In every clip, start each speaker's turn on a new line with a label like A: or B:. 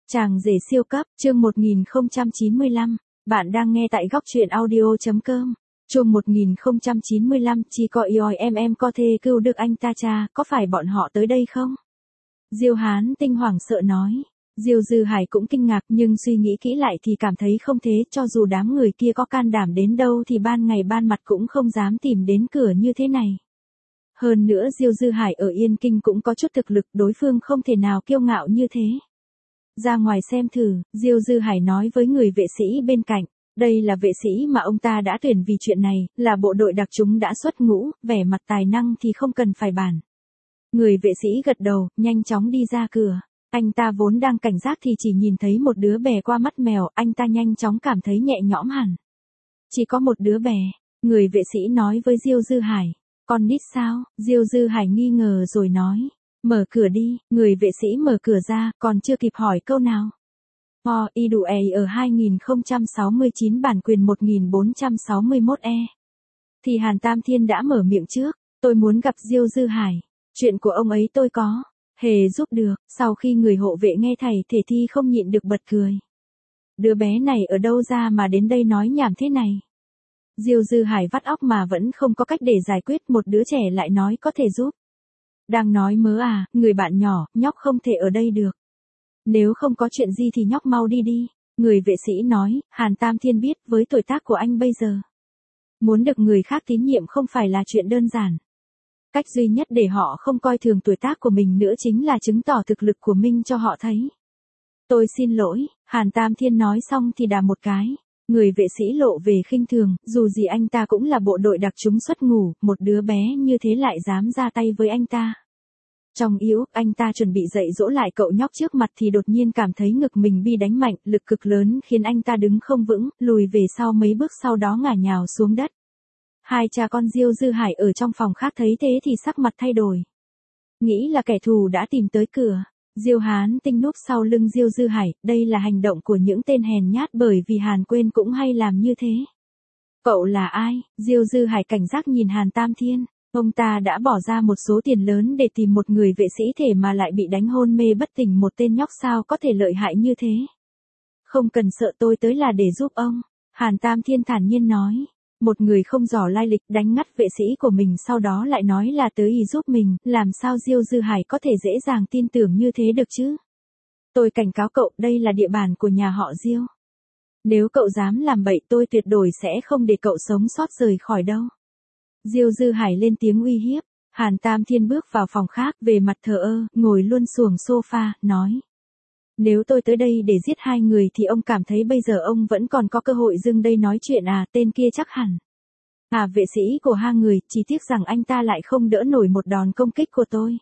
A: Chàng rể siêu cấp, chương 1095, bạn đang nghe tại góc truyện audio.com. Chương 1095, chỉ có ioi em có thể cứu được anh ta cha, có phải bọn họ tới đây không? Diêu Hán Tinh hoảng sợ nói. Diêu Dư Hải cũng kinh ngạc nhưng suy nghĩ kỹ lại thì cảm thấy không thế, cho dù đám người kia có can đảm đến đâu thì ban ngày ban mặt cũng không dám tìm đến cửa như thế này. Hơn nữa Diêu Dư Hải ở Yên Kinh cũng có chút thực lực, đối phương không thể nào kiêu ngạo như thế. Ra ngoài xem thử, Diêu Dư Hải nói với người vệ sĩ bên cạnh. Đây là vệ sĩ mà ông ta đã tuyển vì chuyện này, là bộ đội đặc chủng đã xuất ngũ, vẻ mặt tài năng thì không cần phải bàn. Người vệ sĩ gật đầu, nhanh chóng đi ra cửa. Anh ta vốn đang cảnh giác thì chỉ nhìn thấy một đứa bé qua mắt mèo, anh ta nhanh chóng cảm thấy nhẹ nhõm hẳn. Chỉ có một đứa bé, người vệ sĩ nói với Diêu Dư Hải. Con nít sao? Diêu Dư Hải nghi ngờ rồi nói. Mở cửa đi, người vệ sĩ mở cửa ra, còn chưa kịp hỏi câu nào. IDUE ở 2069 bản quyền 1461E. Thì Hàn Tam Thiên đã mở miệng trước, tôi muốn gặp Diêu Dư Hải. Chuyện của ông ấy tôi có hề giúp được. Sau khi người hộ vệ nghe thầy thể thi không nhịn được bật cười. Đứa bé này ở đâu ra mà đến đây nói nhảm thế này? Diêu Dư Hải vắt óc mà vẫn không có cách để giải quyết, một đứa trẻ lại nói có thể giúp. Đang nói mớ à, người bạn nhỏ, nhóc không thể ở đây được. Nếu không có chuyện gì thì nhóc mau đi đi. Người vệ sĩ nói, Hàn Tam Thiên biết với tuổi tác của anh bây giờ. Muốn được người khác tín nhiệm không phải là chuyện đơn giản. Cách duy nhất để họ không coi thường tuổi tác của mình nữa chính là chứng tỏ thực lực của mình cho họ thấy. Tôi xin lỗi, Hàn Tam Thiên nói xong thì đà một cái. Người vệ sĩ lộ về khinh thường, dù gì anh ta cũng là bộ đội đặc chủng xuất ngũ, một đứa bé như thế lại dám ra tay với anh ta. Trong yếu, anh ta chuẩn bị dạy dỗ lại cậu nhóc trước mặt thì đột nhiên cảm thấy ngực mình bị đánh mạnh, lực cực lớn khiến anh ta đứng không vững, lùi về sau mấy bước sau đó ngả nhào xuống đất. Hai cha con Diêu Dư Hải ở trong phòng khác thấy thế thì sắc mặt thay đổi. Nghĩ là kẻ thù đã tìm tới cửa. Diêu Hán Tinh núp sau lưng Diêu Dư Hải, đây là hành động của những tên hèn nhát bởi vì Hàn Quên cũng hay làm như thế. Cậu là ai? Diêu Dư Hải cảnh giác nhìn Hàn Tam Thiên. Ông ta đã bỏ ra một số tiền lớn để tìm một người vệ sĩ thể mà lại bị đánh hôn mê bất tỉnh, một tên nhóc sao có thể lợi hại như thế. Không cần sợ, tôi tới là để giúp ông. Hàn Tam Thiên thản nhiên nói. Một người không rõ lai lịch đánh ngắt vệ sĩ của mình sau đó lại nói là tới ý giúp mình, làm sao Diêu Dư Hải có thể dễ dàng tin tưởng như thế được chứ? Tôi cảnh cáo cậu, đây là địa bàn của nhà họ Diêu. Nếu cậu dám làm bậy tôi tuyệt đối sẽ không để cậu sống sót rời khỏi đâu. Diêu Dư Hải lên tiếng uy hiếp. Hàn Tam Thiên bước vào phòng khác, về mặt thờ ơ, ngồi luôn xuồng sofa, nói. Nếu tôi tới đây để giết hai người thì ông cảm thấy bây giờ ông vẫn còn có cơ hội dưng đây nói chuyện à? Tên kia chắc hẳn vệ sĩ của hai người, chỉ tiếc rằng anh ta lại không đỡ nổi một đòn công kích của tôi.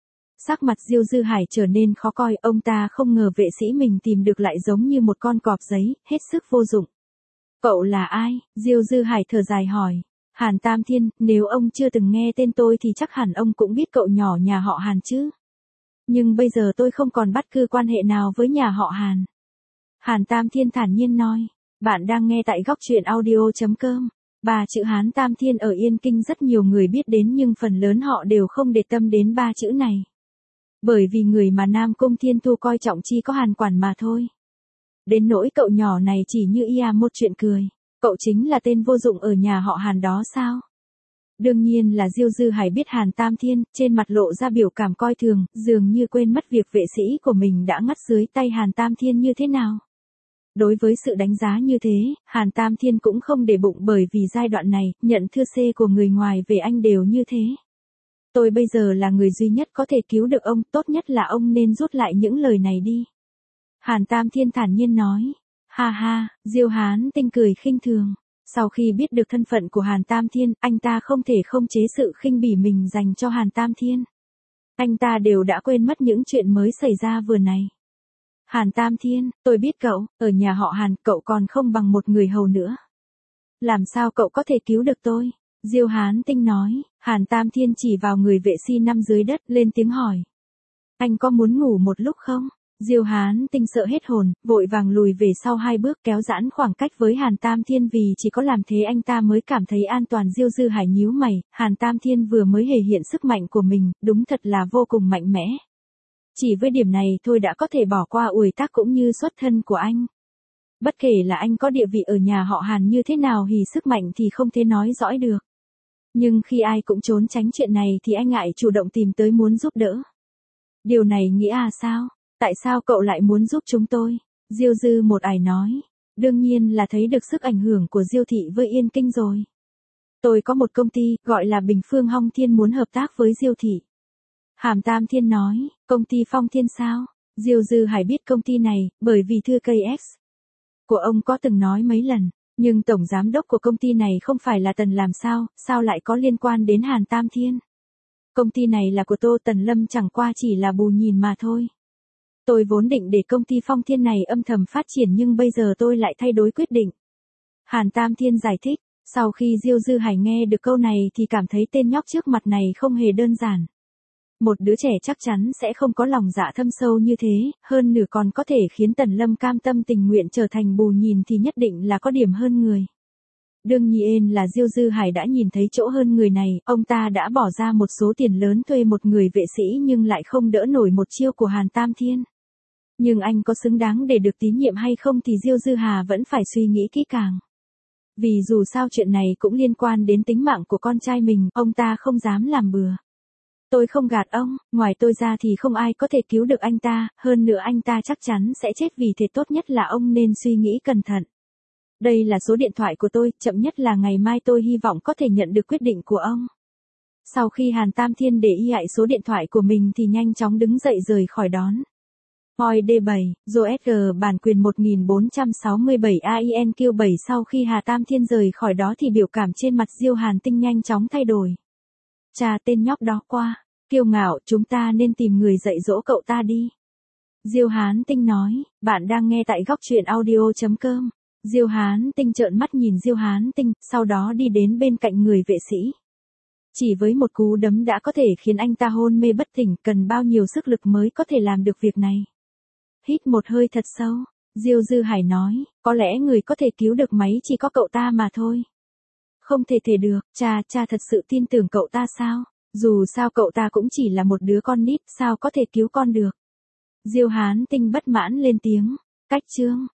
A: Sắc mặt Diêu Dư Hải trở nên khó coi, ông ta không ngờ vệ sĩ mình tìm được lại giống như một con cọp giấy, hết sức vô dụng. Cậu là ai? Diêu Dư Hải thở dài hỏi. Hàn Tam Thiên, nếu ông chưa từng nghe tên tôi thì chắc hẳn ông cũng biết cậu nhỏ nhà họ Hàn chứ. Nhưng bây giờ tôi không còn bất cứ quan hệ nào với nhà họ Hàn. Hàn Tam Thiên thản nhiên nói. Bạn đang nghe tại góc truyện audio.com. Ba chữ Hàn Tam Thiên ở Yên Kinh rất nhiều người biết đến nhưng phần lớn họ đều không để tâm đến ba chữ này. Bởi vì người mà Nam Cung Thiên Thu coi trọng chỉ có Hàn Quản mà thôi. Đến nỗi cậu nhỏ này chỉ như một chuyện cười. Cậu chính là tên vô dụng ở nhà họ Hàn đó sao? Đương nhiên là Diêu Dư Hải biết Hàn Tam Thiên, trên mặt lộ ra biểu cảm coi thường, dường như quên mất việc vệ sĩ của mình đã ngắt dưới tay Hàn Tam Thiên như thế nào. Đối với sự đánh giá như thế, Hàn Tam Thiên cũng không để bụng bởi vì giai đoạn này, nhận thư C của người ngoài về anh đều như thế. Tôi bây giờ là người duy nhất có thể cứu được ông, tốt nhất là ông nên rút lại những lời này đi. Hàn Tam Thiên thản nhiên nói. Ha ha, Diêu Hán Tinh cười khinh thường. Sau khi biết được thân phận của Hàn Tam Thiên, anh ta không thể không chế sự khinh bỉ mình dành cho Hàn Tam Thiên. Anh ta đều đã quên mất những chuyện mới xảy ra vừa này. Hàn Tam Thiên, tôi biết cậu, ở nhà họ Hàn, cậu còn không bằng một người hầu nữa. Làm sao cậu có thể cứu được tôi? Diêu Hán Tinh nói. Hàn Tam Thiên chỉ vào người vệ sĩ nằm dưới đất, lên tiếng hỏi. Anh có muốn ngủ một lúc không? Diêu Hán Tinh sợ hết hồn, vội vàng lùi về sau hai bước kéo giãn khoảng cách với Hàn Tam Thiên vì chỉ có làm thế anh ta mới cảm thấy an toàn. Diêu Dư Hải nhíu mày, Hàn Tam Thiên vừa mới thể hiện sức mạnh của mình, đúng thật là vô cùng mạnh mẽ. Chỉ với điểm này thôi đã có thể bỏ qua tuổi tác cũng như xuất thân của anh. Bất kể là anh có địa vị ở nhà họ Hàn như thế nào thì sức mạnh thì không thể nói rõ được. Nhưng khi ai cũng trốn tránh chuyện này thì anh ngại chủ động tìm tới muốn giúp đỡ. Điều này nghĩa sao? Tại sao cậu lại muốn giúp chúng tôi? Diêu Dư một ải nói. Đương nhiên là thấy được sức ảnh hưởng của Diêu thị với Yên Kinh rồi. Tôi có một công ty gọi là Bình Phương Hong Thiên muốn hợp tác với Diêu thị. Hàm Tam Thiên nói, công ty Phong Thiên sao? Diêu Dư Hải biết công ty này, bởi vì thư KX của ông có từng nói mấy lần, nhưng tổng giám đốc của công ty này không phải là Tần làm sao lại có liên quan đến Hàn Tam Thiên? Công ty này là của Tô Tần Lâm chẳng qua chỉ là bù nhìn mà thôi. Tôi vốn định để công ty Phong Thiên này âm thầm phát triển nhưng bây giờ tôi lại thay đổi quyết định. Hàn Tam Thiên giải thích, sau khi Diêu Dư Hải nghe được câu này thì cảm thấy tên nhóc trước mặt này không hề đơn giản. Một đứa trẻ chắc chắn sẽ không có lòng dạ thâm sâu như thế, hơn nửa còn có thể khiến Tần Lâm cam tâm tình nguyện trở thành bù nhìn thì nhất định là có điểm hơn người. Đương nhiên là Diêu Dư Hải đã nhìn thấy chỗ hơn người này, ông ta đã bỏ ra một số tiền lớn thuê một người vệ sĩ nhưng lại không đỡ nổi một chiêu của Hàn Tam Thiên. Nhưng anh có xứng đáng để được tín nhiệm hay không thì Diêu Dư Hà vẫn phải suy nghĩ kỹ càng. Vì dù sao chuyện này cũng liên quan đến tính mạng của con trai mình, ông ta không dám làm bừa. Tôi không gạt ông, ngoài tôi ra thì không ai có thể cứu được anh ta, hơn nữa anh ta chắc chắn sẽ chết vì thế tốt nhất là ông nên suy nghĩ cẩn thận. Đây là số điện thoại của tôi, chậm nhất là ngày mai tôi hy vọng có thể nhận được quyết định của ông. Sau khi Hàn Tam Thiên để ý lại số điện thoại của mình thì nhanh chóng đứng dậy rời khỏi đón. Hoi D7, ROSG bản quyền 1467 AINQ7 sau khi Hà Tam Thiên rời khỏi đó thì biểu cảm trên mặt Diêu Hàn Tinh nhanh chóng thay đổi. Chà tên nhóc đó qua, kiêu ngạo chúng ta nên tìm người dạy dỗ cậu ta đi. Diêu Hán Tinh nói, bạn đang nghe tại góc truyện audio.com. Diêu Hán Tinh trợn mắt nhìn Diêu Hán Tinh, sau đó đi đến bên cạnh người vệ sĩ. Chỉ với một cú đấm đã có thể khiến anh ta hôn mê bất tỉnh, cần bao nhiêu sức lực mới có thể làm được việc này. Hít một hơi thật sâu, Diêu Dư Hải nói, có lẽ người có thể cứu được máy chỉ có cậu ta mà thôi. Không thể được, cha thật sự tin tưởng cậu ta sao? Dù sao cậu ta cũng chỉ là một đứa con nít, sao có thể cứu con được? Diêu Hán Tinh bất mãn lên tiếng, cách chương.